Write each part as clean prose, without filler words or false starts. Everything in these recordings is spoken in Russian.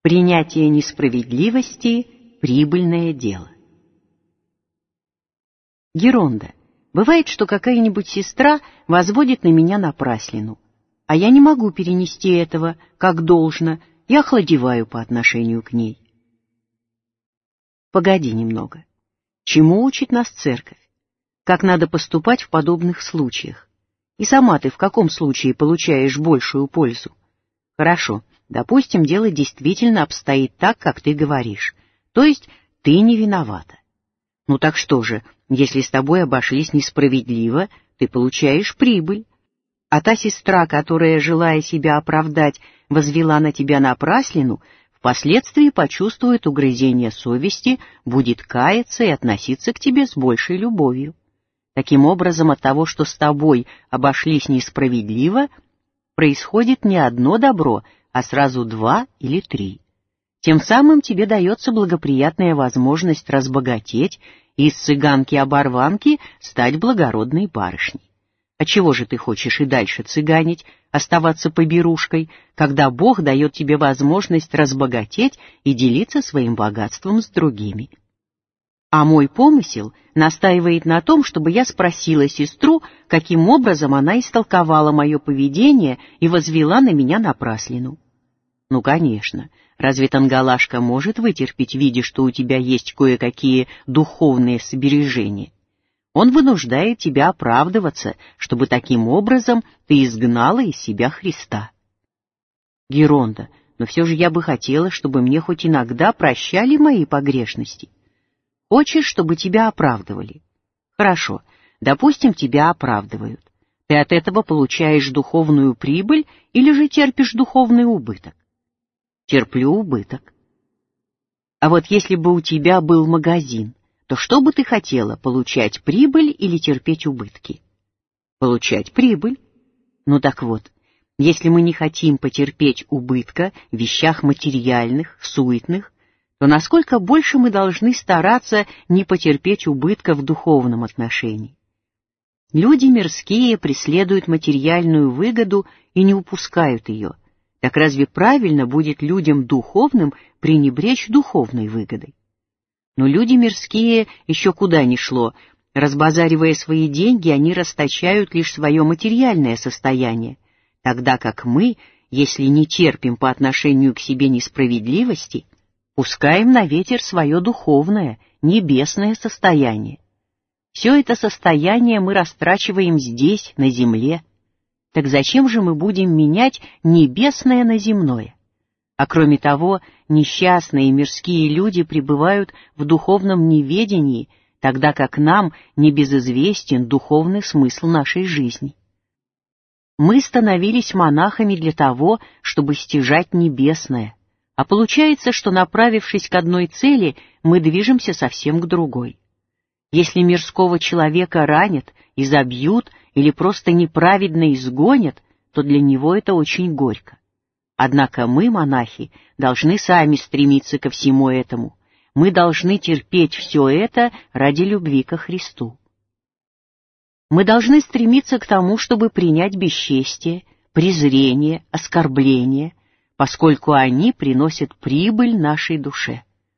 Принятие несправедливости – прибыльное дело. Геронда, бывает, что какая-нибудь сестра возводит на меня напраслину, а я не могу перенести этого, как должно, и охладеваю по отношению к ней. Погоди немного. Чему учит нас церковь? Как надо поступать в подобных случаях? И сама ты в каком случае получаешь большую пользу? Хорошо, допустим, дело действительно обстоит так, как ты говоришь, то есть ты не виновата. Ну так что же, если с тобой обошлись несправедливо, ты получаешь прибыль. А та сестра, которая, желая себя оправдать, возвела на тебя напраслину, впоследствии почувствует угрызение совести, будет каяться и относиться к тебе с большей любовью. Таким образом, от того, что с тобой обошлись несправедливо, происходит не одно добро, а сразу 2 или 3. Тем самым тебе дается благоприятная возможность разбогатеть и из цыганки-оборванки стать благородной барышней. А чего же ты хочешь и дальше цыганить, оставаться поберушкой, когда Бог дает тебе возможность разбогатеть и делиться своим богатством с другими? А мой помысел настаивает на том, чтобы я спросила сестру, каким образом она истолковала мое поведение и возвела на меня напраслину. Ну, конечно, разве Тангалашка может вытерпеть, видя, что у тебя есть кое-какие духовные сбережения? Он вынуждает тебя оправдываться, чтобы таким образом ты изгнала из себя Христа. Геронда, но все же я бы хотела, чтобы мне хоть иногда прощали мои погрешности. Хочешь, чтобы тебя оправдывали? Хорошо, допустим, тебя оправдывают. Ты от этого получаешь духовную прибыль или же терпишь духовный убыток? Терплю убыток. А вот если бы у тебя был магазин, то что бы ты хотела, получать прибыль или терпеть убытки? Получать прибыль. Ну так вот, если мы не хотим потерпеть убытка в вещах материальных, суетных, то насколько больше мы должны стараться не потерпеть убытка в духовном отношении. Люди мирские преследуют материальную выгоду и не упускают ее. Так разве правильно будет людям духовным пренебречь духовной выгодой? Но люди мирские еще куда ни шло, разбазаривая свои деньги, они расточают лишь свое материальное состояние, тогда как мы, если не терпим по отношению к себе несправедливости, пускаем на ветер свое духовное, небесное состояние. Все это состояние мы растрачиваем здесь, на земле. Так зачем же мы будем менять небесное на земное? А кроме того, несчастные мирские люди пребывают в духовном неведении, тогда как нам небезызвестен духовный смысл нашей жизни. Мы становились монахами для того, чтобы стяжать небесное, а получается, что, направившись к одной цели, мы движемся совсем к другой. Если мирского человека ранят, изобьют или просто неправедно изгонят, то для него это очень горько. Однако мы, монахи, должны сами стремиться ко всему этому. Мы должны терпеть все это ради любви ко Христу. Мы должны стремиться к тому, чтобы принять бесчестие, презрение, оскорбление, поскольку они приносят прибыль нашей душе.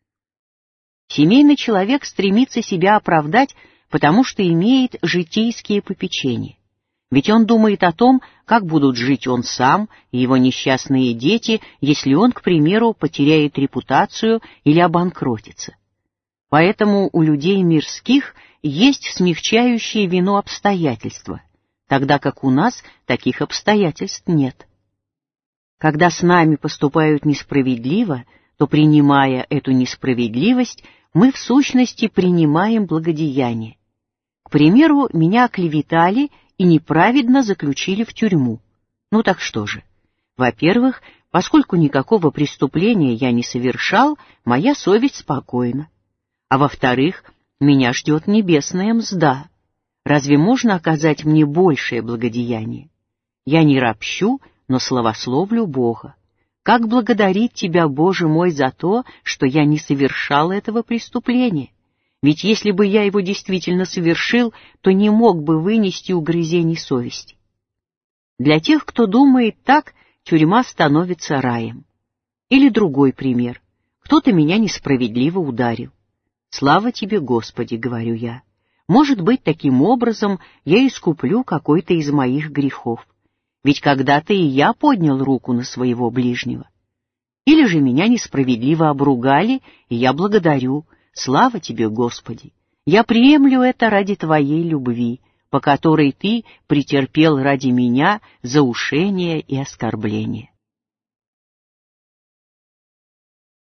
Семейный человек стремится себя оправдать, потому что имеет житейские попечения. Ведь он думает о том, как будут жить он сам и его несчастные дети, если он, к примеру, потеряет репутацию или обанкротится. Поэтому у людей мирских есть смягчающие вину обстоятельства, тогда как у нас таких обстоятельств нет. Когда с нами поступают несправедливо, то, принимая эту несправедливость, мы в сущности принимаем благодеяние. К примеру, меня оклеветали и неправедно заключили в тюрьму. Ну так что же? Во-первых, поскольку никакого преступления я не совершал, моя совесть спокойна. А во-вторых, меня ждет небесная мзда. Разве можно оказать мне большее благодеяние? Я не ропщу, но славословлю Бога. Как благодарить Тебя, Боже мой, за то, что я не совершал этого преступления? Ведь если бы я его действительно совершил, то не мог бы вынести угрызений совести. Для тех, кто думает так, тюрьма становится раем. Или другой пример. Кто-то меня несправедливо ударил. «Слава тебе, Господи», — говорю я. Может быть, таким образом я искуплю какой-то из моих грехов. Ведь когда-то и я поднял руку на своего ближнего. Или же меня несправедливо обругали, и я благодарю. «Слава тебе, Господи! Я приемлю это ради Твоей любви, по которой Ты претерпел ради меня заушение и оскорбление».